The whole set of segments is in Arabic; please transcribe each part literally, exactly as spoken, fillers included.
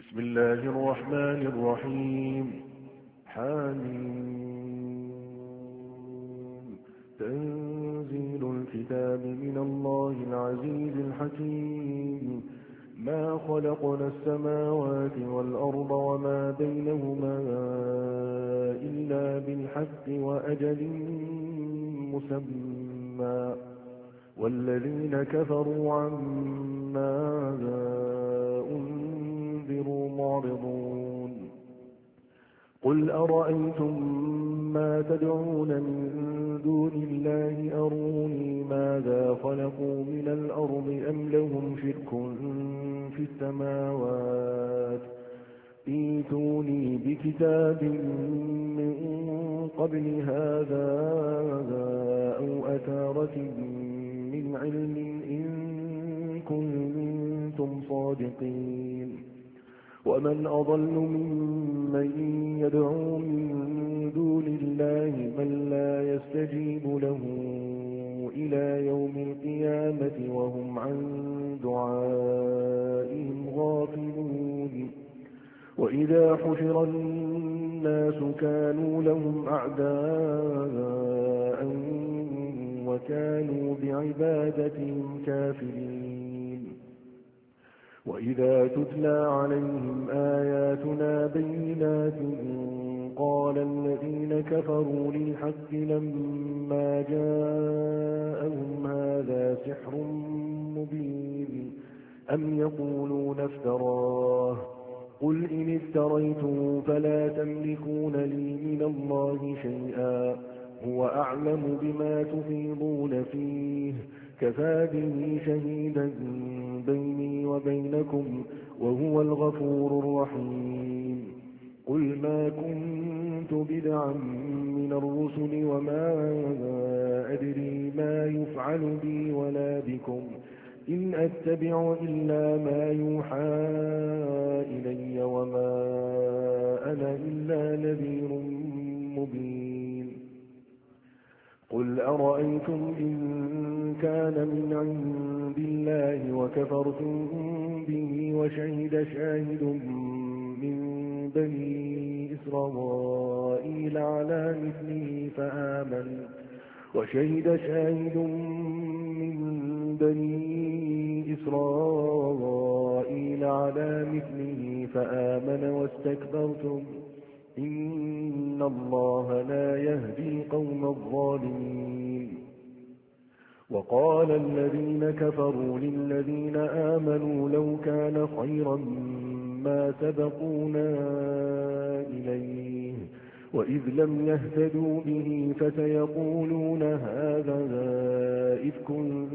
بسم الله الرحمن الرحيم. حميم. تنزيل الكتاب من الله العزيز الحكيم. ما خلقنا السماوات والأرض وما بينهما إلا بالحق وأجل مسمى، والذين كفروا عما أنذروا معرضون. قل أرأيتم ما تدعون من دون الله أروني ماذا خلقوا من الأرض أم لهم شرك في السماوات، ائتوني بكتاب من قبل هذا أو أثارة من علم إن كنتم صادقين. ومن أضل ممن يدعو من دون الله من لا يستجيب له إلى يوم القيامة وهم عن دعائهم غافلون. وإذا حشر الناس كانوا لهم أعداء وكانوا بعبادتهم كافرين. وإذا تتلى عليهم آياتنا بينات قال الذين كفروا للحق لما جاءهم هذا سحر مبين أم يقولون افتراه، قل إن افتريته فلا تملكون لي من الله شيئا هو أعلم بما تفيضون فيه كفى به شهيدا بيني وبينكم وهو الغفور الرحيم. قل ما كنت بدعا من الرسل وما أدري ما يفعل بي ولا بكم إن أتبع إلا ما يوحى إلي وما أنا إلا نذير مبين. قل أرأيتم إن كان من عند الله وكفرتم به وشهد شاهد من بني إسرائيل على مثله فآمن وشهد شاهد من بني إسرائيل على مثله فآمن واستكبرتم إن الله لا يهدي القوم الظالمين. وقال الذين كفروا للذين آمنوا لو كان خيرا ما سبقونا إليه وإذ لم يهتدوا به فسيقولون هذا إفك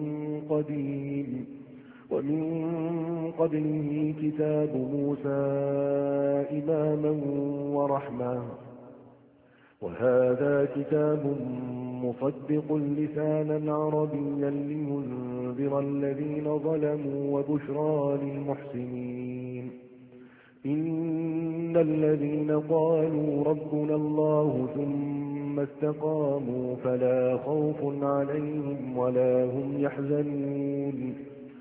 قديم. ومن قبله كتاب موسى إماما ورحمة وهذا كتاب مصدق لسانا عربيا لينذر الذين ظلموا وبشرى للمحسنين. إن الذين قالوا ربنا الله ثم استقاموا فلا خوف عليهم ولا هم يحزنون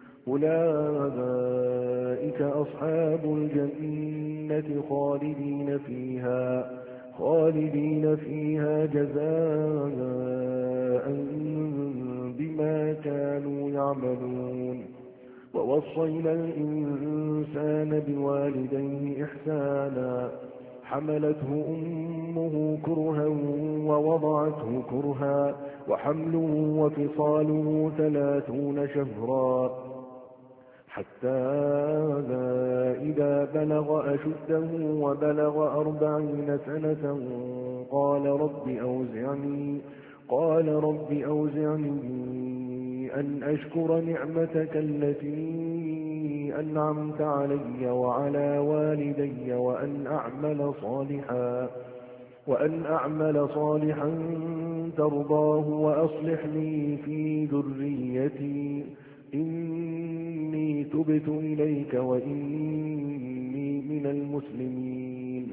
أولئك أصحاب الجنة خالدين فيها خالدين فيها جزاء بما كانوا يعملون. ووصينا الإنسان بوالديه إحسانا حملته أمه كرها ووضعته كرها وحمله وفصاله ثلاثون شهرا حتى إذا بلغ أشده وبلغ أربعين سنة قال رب أوزعني قال رب أوزعني أن أشكر نعمتك التي أنعمت علي وعلى والدي وأن أعمل صالحا وأن أعمل صالحا ترضاه وأصلح لي في ذريتي إني تبت إليك وإني من المسلمين.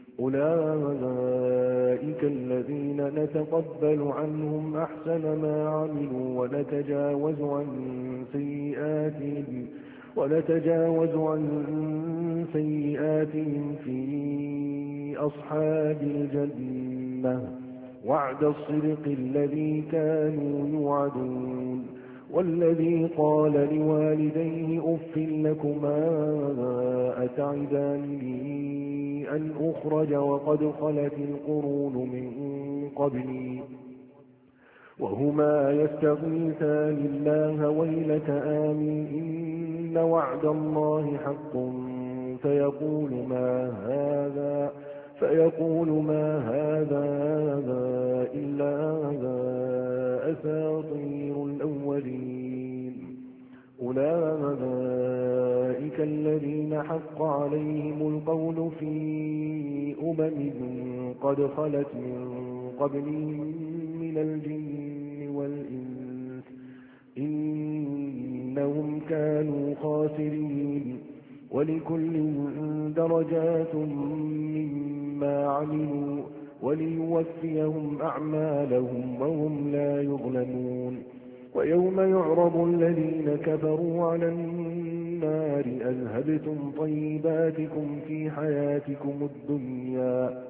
أولئك الذين نتقبل عنهم أحسن ما عملوا ونتجاوز عن سيئاتهم ونتجاوز عن سيئاتهم جناتهم في أصحاب الجنة وعد الصدق الذي كانوا يوعدون والذي قال لوالديه أف لكما أتعدانني أن أخرج وقد خلت القرون من قبلي وهما يستغيثان الله ويلك آمن إن وعد الله حق فيقول ما هذا فيقول ما هذا إلا أساطير الأولين أولئك الذين حق عليهم القول في أمم قد خلت من قبلهم من الجن والإنس إنهم كانوا خاسرين ولكل درجات مما عملوا وليوفيهم أعمالهم وهم لا يظلمون ويوم يعرض الذين كفروا على النار أذهبتم طيباتكم في حياتكم الدنيا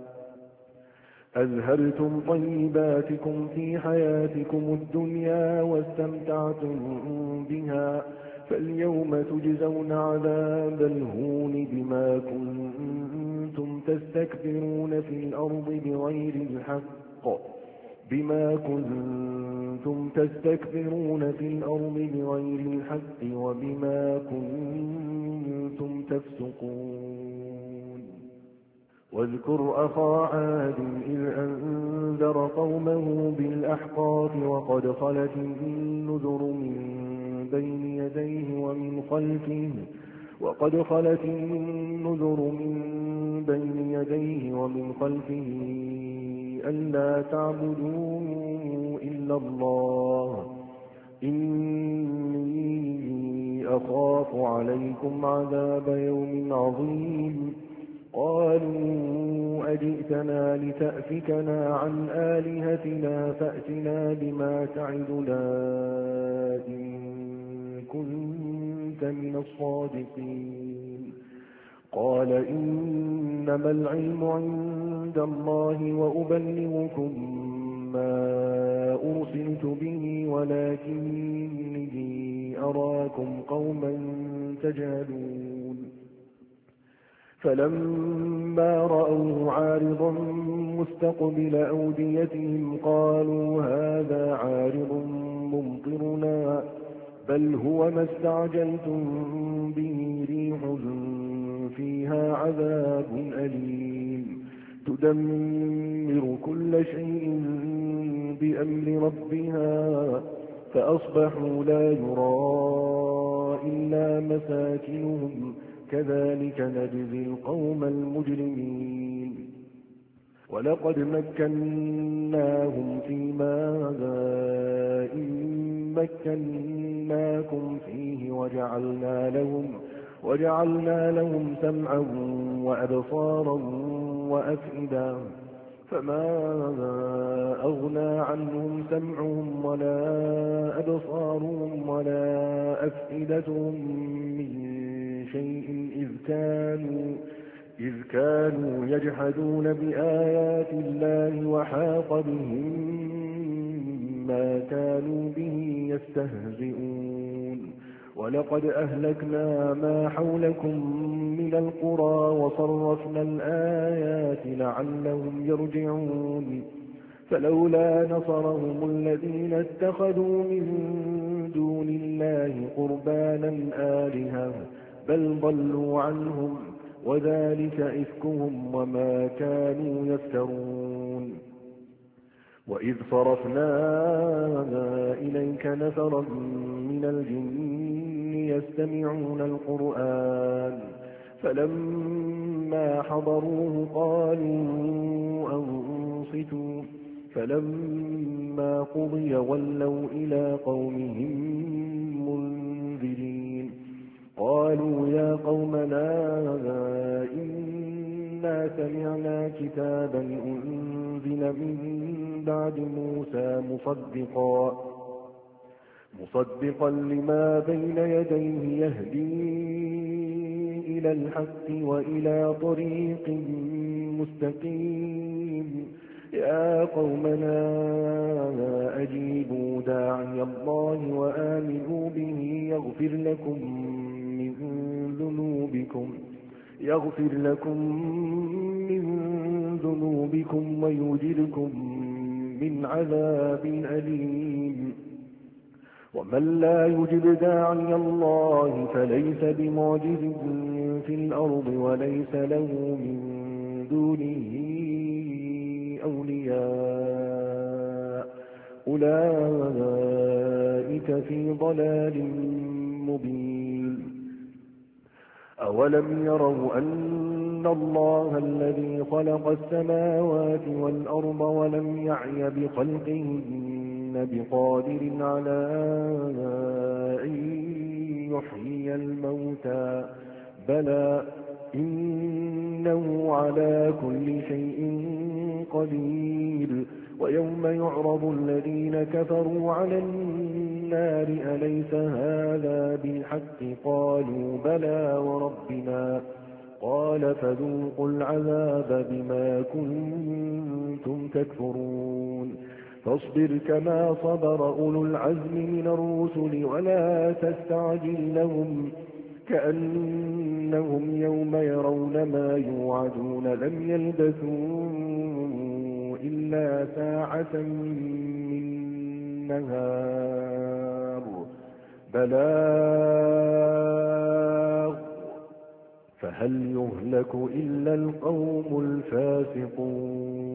أذهبتم طيباتكم في حياتكم الدنيا واستمتعتم بها فاليوم تجزون عذاب الهون بما كنتم تستكبرون في الأرض بغير الحق بما كنتم تستكبرون في الأرض بغير الحق وبما كنتم تفسقون واذكر أخا عاد إذ أنذر قومه بالأحقاف وقد خلت النذر من بين يديه ومن خلفه وقد خلت النذر من بين يديه ومن خلفه ألا تعبدوا إلا الله إني أخاف عليكم عذاب يوم عظيم قالوا أجئتنا لتأفكنا عن آلهتنا فأتنا بما تعدنا إن كنت من الصادقين قال إنما العلم عند الله وأبلغكم ما أرسلت به ولكني أراكم قوما تجهلون فلما رأوه عارضا مستقبل أوديتهم قالوا هذا عارض ممطرنا بل هو ما استعجلتم به ريح فيها عذاب أليم تدمر كل شيء بأمر ربها فأصبحوا لا يرى إلا مساكنهم كذلك نجزي القوم المجرمين ولقد مكناهم في ماء مكناكم فيه وجعلنا لهم وجعلنا لهم سمعا وأبصارا وأفئدة فما أغنى عنهم سمعهم ولا أبصارهم ولا أفئدتهم من شيء إذ كانوا إذ كانوا يجحدون بآيات الله وحاق بهم ما كانوا به يستهزئون ولقد أهلكنا ما حولكم من القرى وصرفنا الآيات لعلهم يرجعون فلولا نصرهم الذين اتخذوا من دون الله قربانا آلهة بل ضلوا عنهم وذلك إفكهم وما كانوا يفترون وإذ صرفنا إليك نفرا من الجن يستمعون القرآن فلما حضروه قالوا أنصتوا فلما قضي ولوا إلى قومهم منذرين قالوا يا قومنا إنا سمعنا كتابا أنزل من بعد موسى مصدقا مصدقا لما بين يديه يهدي إلى الحق وإلى طريق مستقيم يا قومنا أجيبوا داعي الله وآمنوا به يغفر لكم من ذنوبكم يغفر لكم من ذنوبكم ويجركم من عذاب أليم ومن لا يجب داعي الله فليس بمعجز في الأرض وليس له من دونه أولياء أولئك في ضلال مبين أولم يروا أن الله الذي خلق السماوات والأرض ولم يعي بخلقهن بقادر على أن يحيي الموتى بلى إنه على كل شيء قدير ويوم يعرض الذين كفروا على النار أليس هذا بالحق قالوا بلى وربنا قال فذوقوا العذاب بما كنتم تكفرون فاصبر كما صبر أولو العزم من الرسل ولا تستعجل لهم كأنهم يوم يرون ما يوعدون لم يلبثوا إلا ساعة من نهار بلاغ فهل يهلك إلا القوم الفاسقون